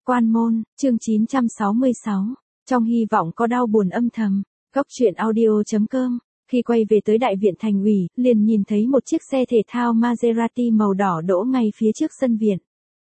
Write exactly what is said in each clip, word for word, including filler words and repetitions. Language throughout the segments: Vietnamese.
Quan môn, chương chín trăm sáu mươi sáu. Trong hy vọng có đau buồn âm thầm. Góc truyện audio chấm com. Khi quay về tới đại viện thành ủy, liền nhìn thấy một chiếc xe thể thao Maserati màu đỏ đỗ ngay phía trước sân viện.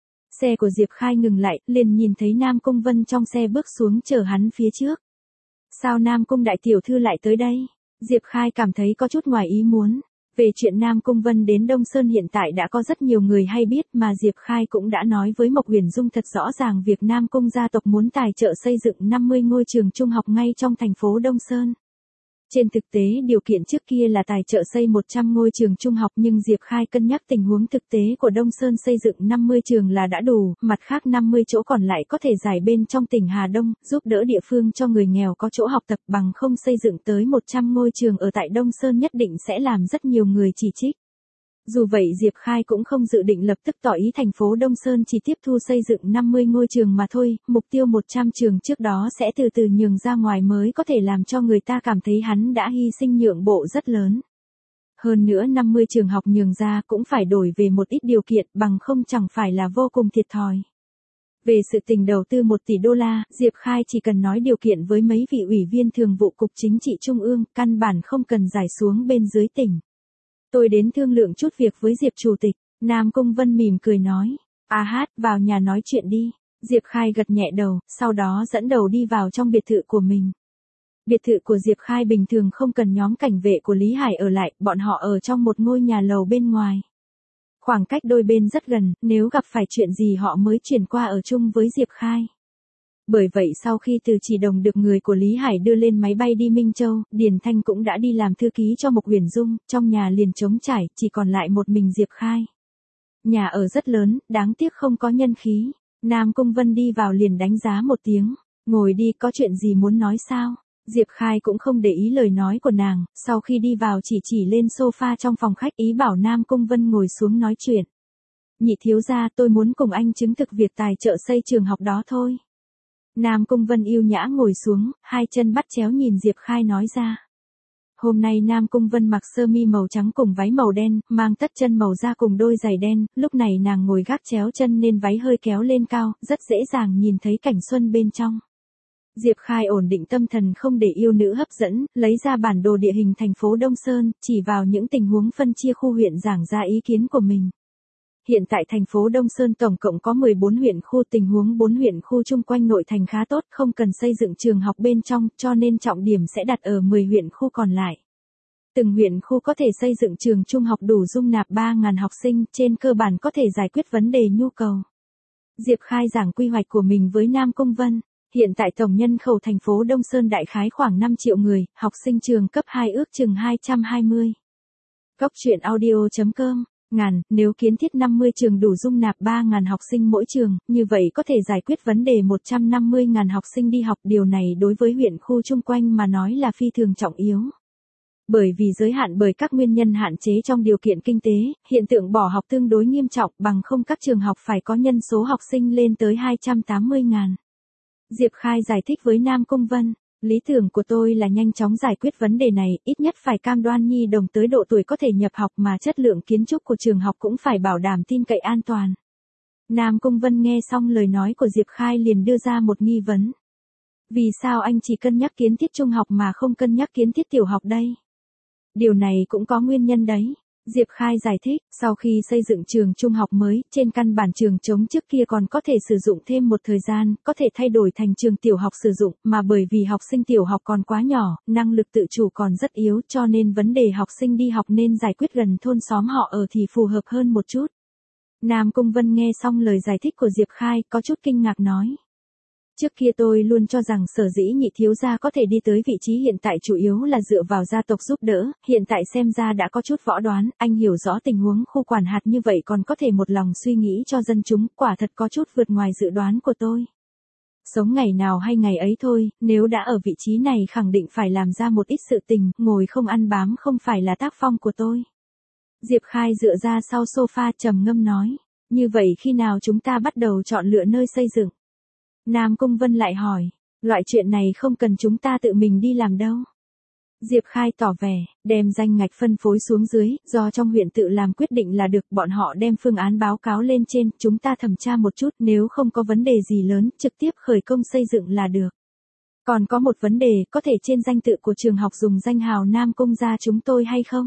Xe của Diệp Khai ngừng lại, liền nhìn thấy Nam Cung Vân trong xe bước xuống chờ hắn phía trước. Sao Nam Cung đại tiểu thư lại tới đây? Diệp Khai cảm thấy có chút ngoài ý muốn. Về chuyện Nam Cung Vân đến Đông Sơn hiện tại đã có rất nhiều người hay biết mà Diệp Khai cũng đã nói với Mộc Huyền Dung thật rõ ràng việc Nam Cung gia tộc muốn tài trợ xây dựng năm mươi ngôi trường trung học ngay trong thành phố Đông Sơn. Trên thực tế điều kiện trước kia là tài trợ xây một trăm ngôi trường trung học nhưng Diệp Khai cân nhắc tình huống thực tế của Đông Sơn xây dựng năm mươi trường là đã đủ, mặt khác năm mươi chỗ còn lại có thể giải bên trong tỉnh Hà Đông, giúp đỡ địa phương cho người nghèo có chỗ học tập bằng không xây dựng tới một trăm ngôi trường ở tại Đông Sơn nhất định sẽ làm rất nhiều người chỉ trích. Dù vậy Diệp Khai cũng không dự định lập tức tỏ ý thành phố Đông Sơn chỉ tiếp thu xây dựng năm mươi ngôi trường mà thôi, mục tiêu một trăm trường trước đó sẽ từ từ nhường ra ngoài mới có thể làm cho người ta cảm thấy hắn đã hy sinh nhượng bộ rất lớn. Hơn nữa năm mươi trường học nhường ra cũng phải đổi về một ít điều kiện bằng không chẳng phải là vô cùng thiệt thòi. Về sự tình đầu tư một tỷ đô la, Diệp Khai chỉ cần nói điều kiện với mấy vị ủy viên thường vụ cục chính trị trung ương, căn bản không cần giải xuống bên dưới tỉnh. Tôi đến thương lượng chút việc với Diệp Chủ tịch, Nam Cung Vân mỉm cười nói. A hát, vào nhà nói chuyện đi. Diệp Khai gật nhẹ đầu, sau đó dẫn đầu đi vào trong biệt thự của mình. Biệt thự của Diệp Khai bình thường không cần nhóm cảnh vệ của Lý Hải ở lại, bọn họ ở trong một ngôi nhà lầu bên ngoài. Khoảng cách đôi bên rất gần, nếu gặp phải chuyện gì họ mới chuyển qua ở chung với Diệp Khai. Bởi vậy sau khi Từ Chỉ Đồng được người của Lý Hải đưa lên máy bay đi Minh Châu, Điền Thanh cũng đã đi làm thư ký cho Mộc Huyền Dung, trong nhà liền trống trải, chỉ còn lại một mình Diệp Khai. Nhà ở rất lớn, đáng tiếc không có nhân khí. Nam Cung Vân đi vào liền đánh giá một tiếng, ngồi đi, có chuyện gì muốn nói sao? Diệp Khai cũng không để ý lời nói của nàng, sau khi đi vào chỉ chỉ lên sofa trong phòng khách ý bảo Nam Cung Vân ngồi xuống nói chuyện. Nhị thiếu gia, tôi muốn cùng anh chứng thực việc tài trợ xây trường học đó thôi. Nam Cung Vân yêu nhã ngồi xuống, hai chân bắt chéo nhìn Diệp Khai nói ra. Hôm nay Nam Cung Vân mặc sơ mi màu trắng cùng váy màu đen, mang tất chân màu da cùng đôi giày đen, lúc này nàng ngồi gác chéo chân nên váy hơi kéo lên cao, rất dễ dàng nhìn thấy cảnh xuân bên trong. Diệp Khai ổn định tâm thần không để yêu nữ hấp dẫn, lấy ra bản đồ địa hình thành phố Đông Sơn, chỉ vào những tình huống phân chia khu huyện giảng ra ý kiến của mình. Hiện tại thành phố Đông Sơn tổng cộng có mười bốn huyện khu, tình huống bốn huyện khu chung quanh nội thành khá tốt, không cần xây dựng trường học bên trong, cho nên trọng điểm sẽ đặt ở mười huyện khu còn lại. Từng huyện khu có thể xây dựng trường trung học đủ dung nạp ba nghìn học sinh, trên cơ bản có thể giải quyết vấn đề nhu cầu. Diệp Khai giảng quy hoạch của mình với Nam Cung Vân. Hiện tại tổng nhân khẩu thành phố Đông Sơn đại khái khoảng năm triệu người, học sinh trường cấp hai ước chừng hai trăm hai mươi. Góc truyện audio chấm com. Ngàn, nếu kiến thiết năm mươi trường đủ dung nạp ba nghìn học sinh mỗi trường, như vậy có thể giải quyết vấn đề một trăm năm mươi nghìn học sinh đi học, điều này đối với huyện khu chung quanh mà nói là phi thường trọng yếu. Bởi vì giới hạn bởi các nguyên nhân hạn chế trong điều kiện kinh tế, hiện tượng bỏ học tương đối nghiêm trọng, bằng không các trường học phải có nhân số học sinh lên tới hai trăm tám mươi nghìn. Diệp Khai giải thích với Nam Cung Vân. Lý tưởng của tôi là nhanh chóng giải quyết vấn đề này, ít nhất phải cam đoan nhi đồng tới độ tuổi có thể nhập học mà chất lượng kiến trúc của trường học cũng phải bảo đảm tin cậy an toàn. Nam Cung Vân nghe xong lời nói của Diệp Khai liền đưa ra một nghi vấn. Vì sao anh chỉ cân nhắc kiến thiết trung học mà không cân nhắc kiến thiết tiểu học đây? Điều này cũng có nguyên nhân đấy. Diệp Khai giải thích, sau khi xây dựng trường trung học mới, trên căn bản trường trống trước kia còn có thể sử dụng thêm một thời gian, có thể thay đổi thành trường tiểu học sử dụng, mà bởi vì học sinh tiểu học còn quá nhỏ, năng lực tự chủ còn rất yếu, cho nên vấn đề học sinh đi học nên giải quyết gần thôn xóm họ ở thì phù hợp hơn một chút. Nam Cung Vân nghe xong lời giải thích của Diệp Khai, có chút kinh ngạc nói. Trước kia tôi luôn cho rằng sở dĩ nhị thiếu gia có thể đi tới vị trí hiện tại chủ yếu là dựa vào gia tộc giúp đỡ, hiện tại xem ra đã có chút võ đoán, anh hiểu rõ tình huống khu quản hạt như vậy còn có thể một lòng suy nghĩ cho dân chúng, quả thật có chút vượt ngoài dự đoán của tôi. Sống ngày nào hay ngày ấy thôi, nếu đã ở vị trí này khẳng định phải làm ra một ít sự tình, ngồi không ăn bám không phải là tác phong của tôi. Diệp Khai dựa ra sau sofa trầm ngâm nói, như vậy khi nào chúng ta bắt đầu chọn lựa nơi xây dựng? Nam Cung Vân lại hỏi, loại chuyện này không cần chúng ta tự mình đi làm đâu. Diệp Khai tỏ vẻ, đem danh ngạch phân phối xuống dưới, do trong huyện tự làm quyết định là được, bọn họ đem phương án báo cáo lên trên, chúng ta thẩm tra một chút, nếu không có vấn đề gì lớn, trực tiếp khởi công xây dựng là được. Còn có một vấn đề, có thể trên danh tự của trường học dùng danh hào Nam Cung gia chúng tôi hay không?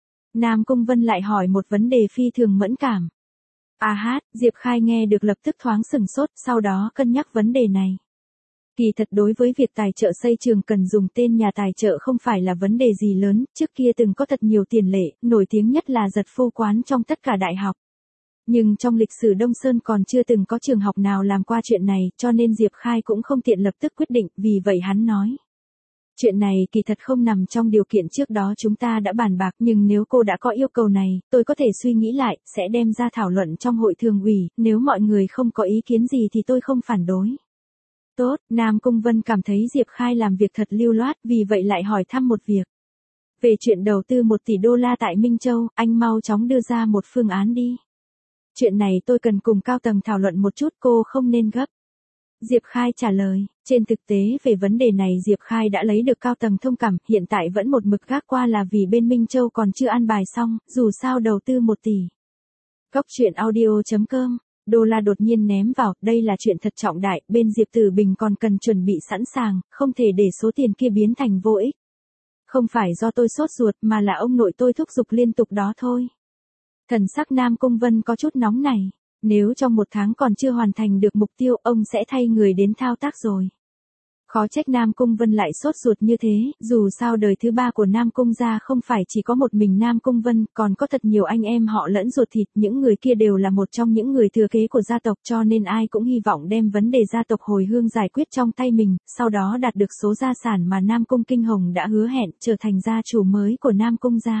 Nam Cung Vân lại hỏi một vấn đề phi thường mẫn cảm. À hát, Diệp Khai nghe được lập tức thoáng sừng sốt, sau đó cân nhắc vấn đề này. Kỳ thật đối với việc tài trợ xây trường cần dùng tên nhà tài trợ không phải là vấn đề gì lớn, trước kia từng có thật nhiều tiền lệ, nổi tiếng nhất là Giật Phu Quán trong tất cả đại học. Nhưng trong lịch sử Đông Sơn còn chưa từng có trường học nào làm qua chuyện này, cho nên Diệp Khai cũng không tiện lập tức quyết định, vì vậy hắn nói. Chuyện này kỳ thật không nằm trong điều kiện trước đó chúng ta đã bàn bạc, nhưng nếu cô đã có yêu cầu này, tôi có thể suy nghĩ lại, sẽ đem ra thảo luận trong hội thường ủy, nếu mọi người không có ý kiến gì thì tôi không phản đối. Tốt, Nam Cung Vân cảm thấy Diệp Khai làm việc thật lưu loát, vì vậy lại hỏi thăm một việc. Về chuyện đầu tư một tỷ đô la tại Minh Châu, anh mau chóng đưa ra một phương án đi. Chuyện này tôi cần cùng cao tầng thảo luận một chút, cô không nên gấp. Diệp Khai trả lời, trên thực tế về vấn đề này Diệp Khai đã lấy được cao tầng thông cảm, hiện tại vẫn một mực gác qua là vì bên Minh Châu còn chưa an bài xong, dù sao đầu tư một tỷ. Cốc truyện audio chấm com, đô la đột nhiên ném vào, đây là chuyện thật trọng đại, bên Diệp Tử Bình còn cần chuẩn bị sẵn sàng, không thể để số tiền kia biến thành vô ích. Không phải do tôi sốt ruột mà là ông nội tôi thúc giục liên tục đó thôi. Thần sắc Nam Cung Vân có chút nóng này. Nếu trong một tháng còn chưa hoàn thành được mục tiêu, ông sẽ thay người đến thao tác rồi. Khó trách Nam Cung Vân lại sốt ruột như thế, dù sao đời thứ ba của Nam Cung gia không phải chỉ có một mình Nam Cung Vân, còn có thật nhiều anh em họ lẫn ruột thịt, những người kia đều là một trong những người thừa kế của gia tộc, cho nên ai cũng hy vọng đem vấn đề gia tộc hồi hương giải quyết trong tay mình, sau đó đạt được số gia sản mà Nam Cung Kinh Hồng đã hứa hẹn, trở thành gia chủ mới của Nam Cung gia.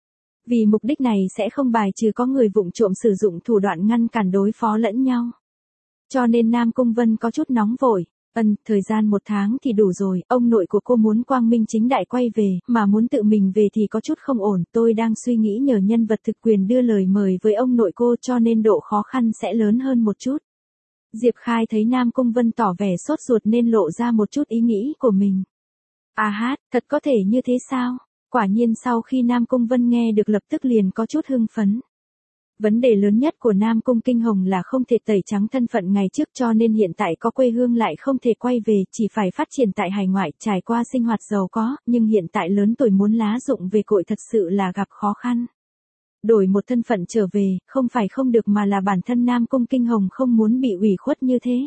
Vì mục đích này sẽ không bài trừ có người vụng trộm sử dụng thủ đoạn ngăn cản đối phó lẫn nhau. Cho nên Nam Cung Vân có chút nóng vội. Ân, thời gian một tháng thì đủ rồi, ông nội của cô muốn quang minh chính đại quay về, mà muốn tự mình về thì có chút không ổn, tôi đang suy nghĩ nhờ nhân vật thực quyền đưa lời mời với ông nội cô cho nên độ khó khăn sẽ lớn hơn một chút. Diệp Khai thấy Nam Cung Vân tỏ vẻ sốt ruột nên lộ ra một chút ý nghĩ của mình. À hát, thật có thể như thế sao? Quả nhiên sau khi Nam Cung Vân nghe được lập tức liền có chút hưng phấn. Vấn đề lớn nhất của Nam Cung Kinh Hồng là không thể tẩy trắng thân phận ngày trước cho nên hiện tại có quê hương lại không thể quay về, chỉ phải phát triển tại hải ngoại, trải qua sinh hoạt giàu có, nhưng hiện tại lớn tuổi muốn lá dụng về cội thật sự là gặp khó khăn. Đổi một thân phận trở về, không phải không được mà là bản thân Nam Cung Kinh Hồng không muốn bị ủy khuất như thế.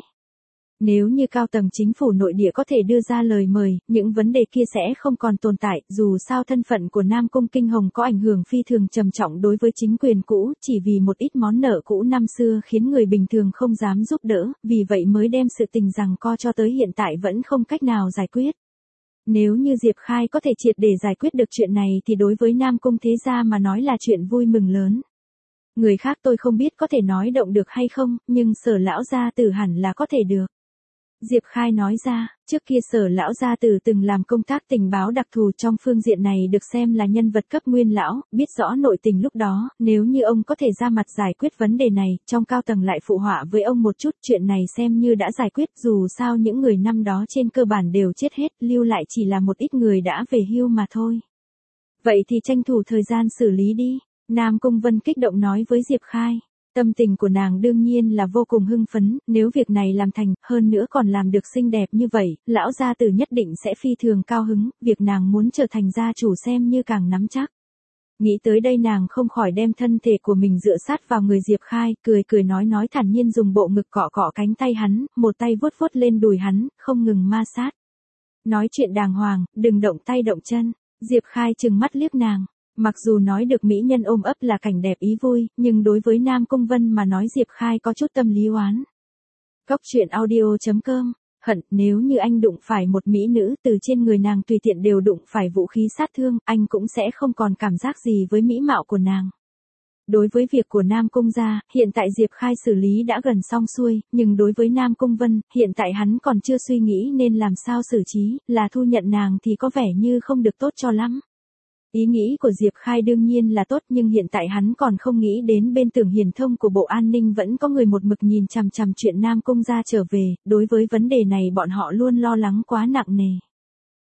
Nếu như cao tầng chính phủ nội địa có thể đưa ra lời mời, những vấn đề kia sẽ không còn tồn tại, dù sao thân phận của Nam Cung Kinh Hồng có ảnh hưởng phi thường trầm trọng đối với chính quyền cũ, chỉ vì một ít món nợ cũ năm xưa khiến người bình thường không dám giúp đỡ, vì vậy mới đem sự tình giằng co cho tới hiện tại vẫn không cách nào giải quyết. Nếu như Diệp Khai có thể triệt để giải quyết được chuyện này thì đối với Nam Cung thế gia mà nói là chuyện vui mừng lớn. Người khác tôi không biết có thể nói động được hay không, nhưng Sở lão gia tử hẳn là có thể được. Diệp Khai nói ra, trước kia Sở lão gia tử từng làm công tác tình báo đặc thù trong phương diện này được xem là nhân vật cấp nguyên lão, biết rõ nội tình lúc đó, nếu như ông có thể ra mặt giải quyết vấn đề này, trong cao tầng lại phụ họa với ông một chút, chuyện này xem như đã giải quyết, dù sao những người năm đó trên cơ bản đều chết hết, lưu lại chỉ là một ít người đã về hưu mà thôi. Vậy thì tranh thủ thời gian xử lý đi, Nam Cung Vân kích động nói với Diệp Khai. Tâm tình của nàng đương nhiên là vô cùng hưng phấn, nếu việc này làm thành, hơn nữa còn làm được xinh đẹp như vậy, lão gia tử nhất định sẽ phi thường cao hứng, việc nàng muốn trở thành gia chủ xem như càng nắm chắc. Nghĩ tới đây nàng không khỏi đem thân thể của mình dựa sát vào người Diệp Khai, cười cười nói nói thản nhiên dùng bộ ngực cọ cọ cánh tay hắn, một tay vuốt vuốt lên đùi hắn, không ngừng ma sát. Nói chuyện đàng hoàng, đừng động tay động chân, Diệp Khai trừng mắt liếc nàng. Mặc dù nói được mỹ nhân ôm ấp là cảnh đẹp ý vui, nhưng đối với Nam Cung Vân mà nói Diệp Khai có chút tâm lý oán. Cốc truyện audio chấm com, hận, nếu như anh đụng phải một mỹ nữ từ trên người nàng tùy tiện đều đụng phải vũ khí sát thương, anh cũng sẽ không còn cảm giác gì với mỹ mạo của nàng. Đối với việc của Nam Cung gia, hiện tại Diệp Khai xử lý đã gần xong xuôi, nhưng đối với Nam Cung Vân, hiện tại hắn còn chưa suy nghĩ nên làm sao xử trí, là thu nhận nàng thì có vẻ như không được tốt cho lắm. Ý nghĩ của Diệp Khai đương nhiên là tốt nhưng hiện tại hắn còn không nghĩ đến bên Tưởng Hiền Thông của Bộ An ninh vẫn có người một mực nhìn chằm chằm chuyện Nam Cung gia trở về, đối với vấn đề này bọn họ luôn lo lắng quá nặng nề.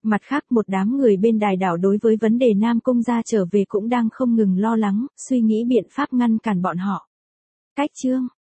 Mặt khác một đám người bên đài đảo đối với vấn đề Nam Cung gia trở về cũng đang không ngừng lo lắng, suy nghĩ biện pháp ngăn cản bọn họ. Cách chương